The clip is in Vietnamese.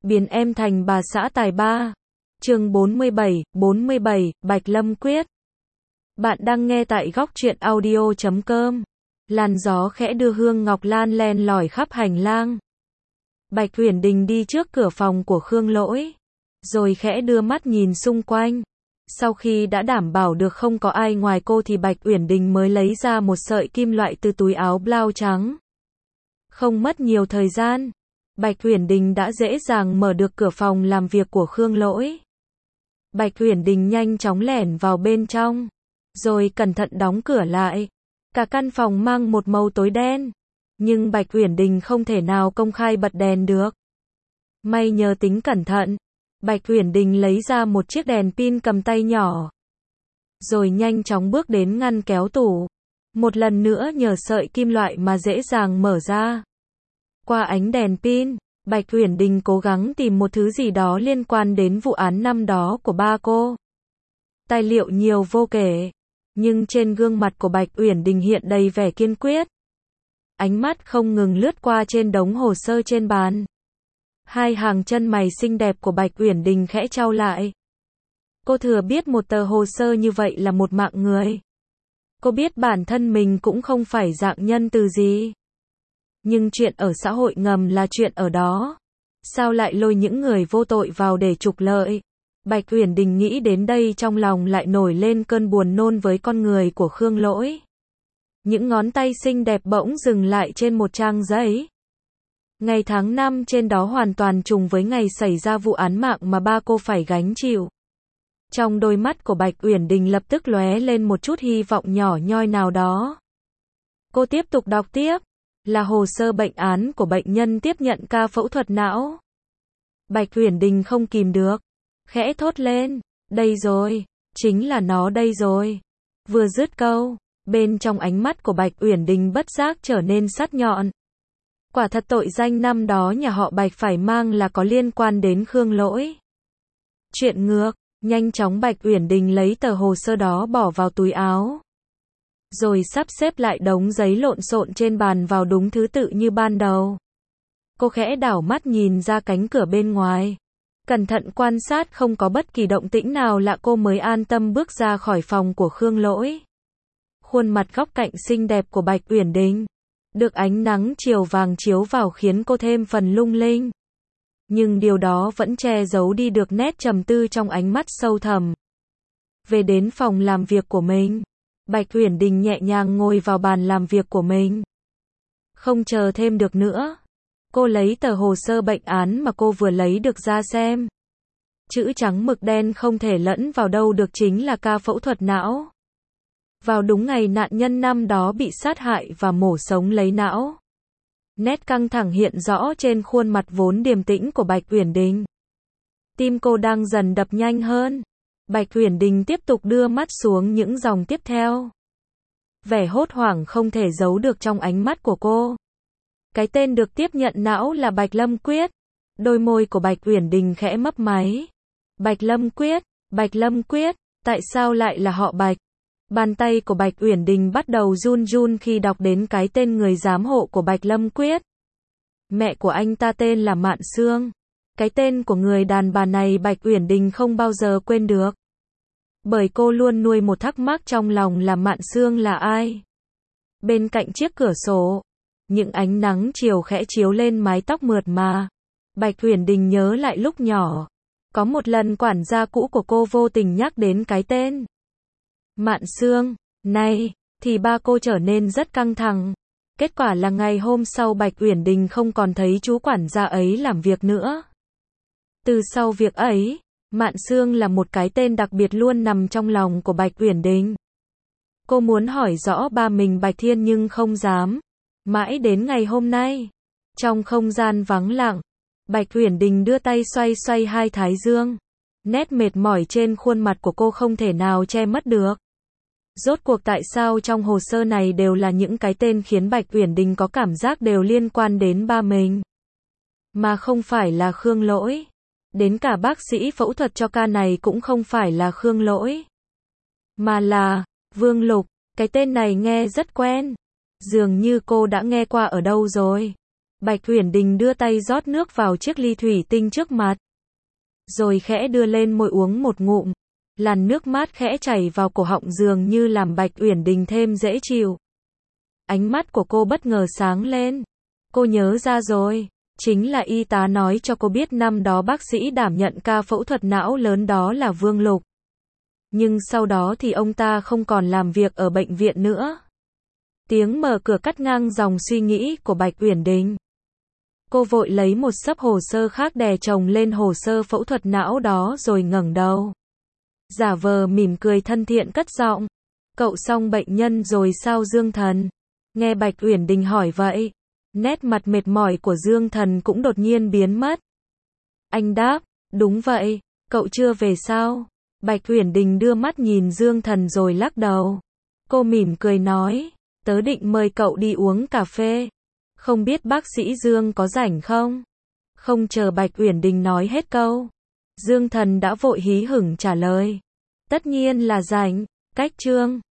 Biến em thành bà xã tài ba. Chương 47, Bạch Lâm quyết. Bạn đang nghe tại góc truyện audio.com. Làn gió khẽ đưa hương ngọc lan len lỏi khắp hành lang. Bạch Uyển Đình đi trước cửa phòng của Khương Lỗi, rồi khẽ đưa mắt nhìn xung quanh. Sau khi đã đảm bảo được không có ai ngoài cô thì Bạch Uyển Đình mới lấy ra một sợi kim loại từ túi áo blau trắng. Không mất nhiều thời gian, Bạch Uyển Đình đã dễ dàng mở được cửa phòng làm việc của Khương Lỗi. Bạch Uyển Đình nhanh chóng lẻn vào bên trong, rồi cẩn thận đóng cửa lại. Cả căn phòng mang một màu tối đen, nhưng Bạch Uyển Đình không thể nào công khai bật đèn được. May nhờ tính cẩn thận, Bạch Uyển Đình lấy ra một chiếc đèn pin cầm tay nhỏ, rồi nhanh chóng bước đến ngăn kéo tủ. Một lần nữa nhờ sợi kim loại mà dễ dàng mở ra. Qua ánh đèn pin, Bạch Uyển Đình cố gắng tìm một thứ gì đó liên quan đến vụ án năm đó của ba cô. Tài liệu nhiều vô kể, nhưng trên gương mặt của Bạch Uyển Đình hiện đầy vẻ kiên quyết. Ánh mắt không ngừng lướt qua trên đống hồ sơ trên bàn. Hai hàng chân mày xinh đẹp của Bạch Uyển Đình khẽ chau lại. Cô thừa biết một tờ hồ sơ như vậy là một mạng người. Cô biết bản thân mình cũng không phải dạng nhân từ gì. Nhưng chuyện ở xã hội ngầm là chuyện ở đó. Sao lại lôi những người vô tội vào để trục lợi? Bạch Uyển Đình nghĩ đến đây trong lòng lại nổi lên cơn buồn nôn với con người của Khương Lỗi. Những ngón tay xinh đẹp bỗng dừng lại trên một trang giấy. Ngày tháng năm trên đó hoàn toàn trùng với ngày xảy ra vụ án mạng mà ba cô phải gánh chịu. Trong đôi mắt của Bạch Uyển Đình lập tức lóe lên một chút hy vọng nhỏ nhoi nào đó. Cô tiếp tục đọc tiếp. Là hồ sơ bệnh án của bệnh nhân tiếp nhận ca phẫu thuật não. Bạch Uyển Đình không kìm được, khẽ thốt lên, đây rồi, chính là nó đây rồi. Vừa dứt câu, bên trong ánh mắt của Bạch Uyển Đình bất giác trở nên sắc nhọn. Quả thật tội danh năm đó nhà họ Bạch phải mang là có liên quan đến Khương Lỗi. Chuyện ngược, nhanh chóng Bạch Uyển Đình lấy tờ hồ sơ đó bỏ vào túi áo. Rồi sắp xếp lại đống giấy lộn xộn trên bàn vào đúng thứ tự như ban đầu. Cô khẽ đảo mắt nhìn ra cánh cửa bên ngoài. Cẩn thận quan sát không có bất kỳ động tĩnh nào lạ cô mới an tâm bước ra khỏi phòng của Khương Lỗi. Khuôn mặt góc cạnh xinh đẹp của Bạch Uyển Đình được ánh nắng chiều vàng chiếu vào khiến cô thêm phần lung linh. Nhưng điều đó vẫn che giấu đi được nét trầm tư trong ánh mắt sâu thẳm. Về đến phòng làm việc của mình, Bạch Uyển Đình nhẹ nhàng ngồi vào bàn làm việc của mình. Không chờ thêm được nữa, cô lấy tờ hồ sơ bệnh án mà cô vừa lấy được ra xem. Chữ trắng mực đen không thể lẫn vào đâu được chính là ca phẫu thuật não. Vào đúng ngày nạn nhân năm đó bị sát hại và mổ sống lấy não. Nét căng thẳng hiện rõ trên khuôn mặt vốn điềm tĩnh của Bạch Uyển Đình. Tim cô đang dần đập nhanh hơn. Bạch Uyển Đình tiếp tục đưa mắt xuống những dòng tiếp theo. Vẻ hốt hoảng không thể giấu được trong ánh mắt của cô. Cái tên được tiếp nhận não là Bạch Lâm Quyết. Đôi môi của Bạch Uyển Đình khẽ mấp máy. Bạch Lâm Quyết, Bạch Lâm Quyết, tại sao lại là họ Bạch? Bàn tay của Bạch Uyển Đình bắt đầu run run khi đọc đến cái tên người giám hộ của Bạch Lâm Quyết. Mẹ của anh ta tên là Mạn Sương. Cái tên của người đàn bà này Bạch Uyển Đình không bao giờ quên được. Bởi cô luôn nuôi một thắc mắc trong lòng là Mạn Sương là ai. Bên cạnh chiếc cửa sổ, những ánh nắng chiều khẽ chiếu lên mái tóc mượt mà. Bạch Uyển Đình nhớ lại lúc nhỏ, có một lần quản gia cũ của cô vô tình nhắc đến cái tên Mạn Sương này, thì ba cô trở nên rất căng thẳng. Kết quả là ngày hôm sau Bạch Uyển Đình không còn thấy chú quản gia ấy làm việc nữa. Từ sau việc ấy, Mạn Sương là một cái tên đặc biệt luôn nằm trong lòng của Bạch Uyển Đình. Cô muốn hỏi rõ ba mình Bạch Thiên nhưng không dám. Mãi đến ngày hôm nay, trong không gian vắng lặng, Bạch Uyển Đình đưa tay xoay xoay hai thái dương. Nét mệt mỏi trên khuôn mặt của cô không thể nào che mất được. Rốt cuộc tại sao trong hồ sơ này đều là những cái tên khiến Bạch Uyển Đình có cảm giác đều liên quan đến ba mình, mà không phải là Khương Lỗi. Đến cả bác sĩ phẫu thuật cho ca này cũng không phải là Khương Lỗi, mà là Vương Lục. Cái tên này nghe rất quen, dường như cô đã nghe qua ở đâu rồi. Bạch Uyển Đình đưa tay rót nước vào chiếc ly thủy tinh trước mặt. Rồi khẽ đưa lên môi uống một ngụm. Làn nước mát khẽ chảy vào cổ họng dường như làm Bạch Uyển Đình thêm dễ chịu. Ánh mắt của cô bất ngờ sáng lên. Cô nhớ ra rồi. Chính là y tá nói cho cô biết năm đó bác sĩ đảm nhận ca phẫu thuật não lớn đó là Vương Lục. Nhưng sau đó thì ông ta không còn làm việc ở bệnh viện nữa. Tiếng mở cửa cắt ngang dòng suy nghĩ của Bạch Uyển Đình. Cô vội lấy một xấp hồ sơ khác đè chồng lên hồ sơ phẫu thuật não đó rồi ngẩng đầu. Giả vờ mỉm cười thân thiện cất giọng. Cậu xong bệnh nhân rồi sao Dương Thần? Nghe Bạch Uyển Đình hỏi vậy, nét mặt mệt mỏi của Dương Thần cũng đột nhiên biến mất. Anh đáp, đúng vậy, cậu chưa về sao? Bạch Uyển Đình đưa mắt nhìn Dương Thần rồi lắc đầu. Cô mỉm cười nói, tớ định mời cậu đi uống cà phê. Không biết bác sĩ Dương có rảnh không? Không chờ Bạch Uyển Đình nói hết câu, Dương Thần đã vội hí hửng trả lời. Tất nhiên là rảnh, cách chương.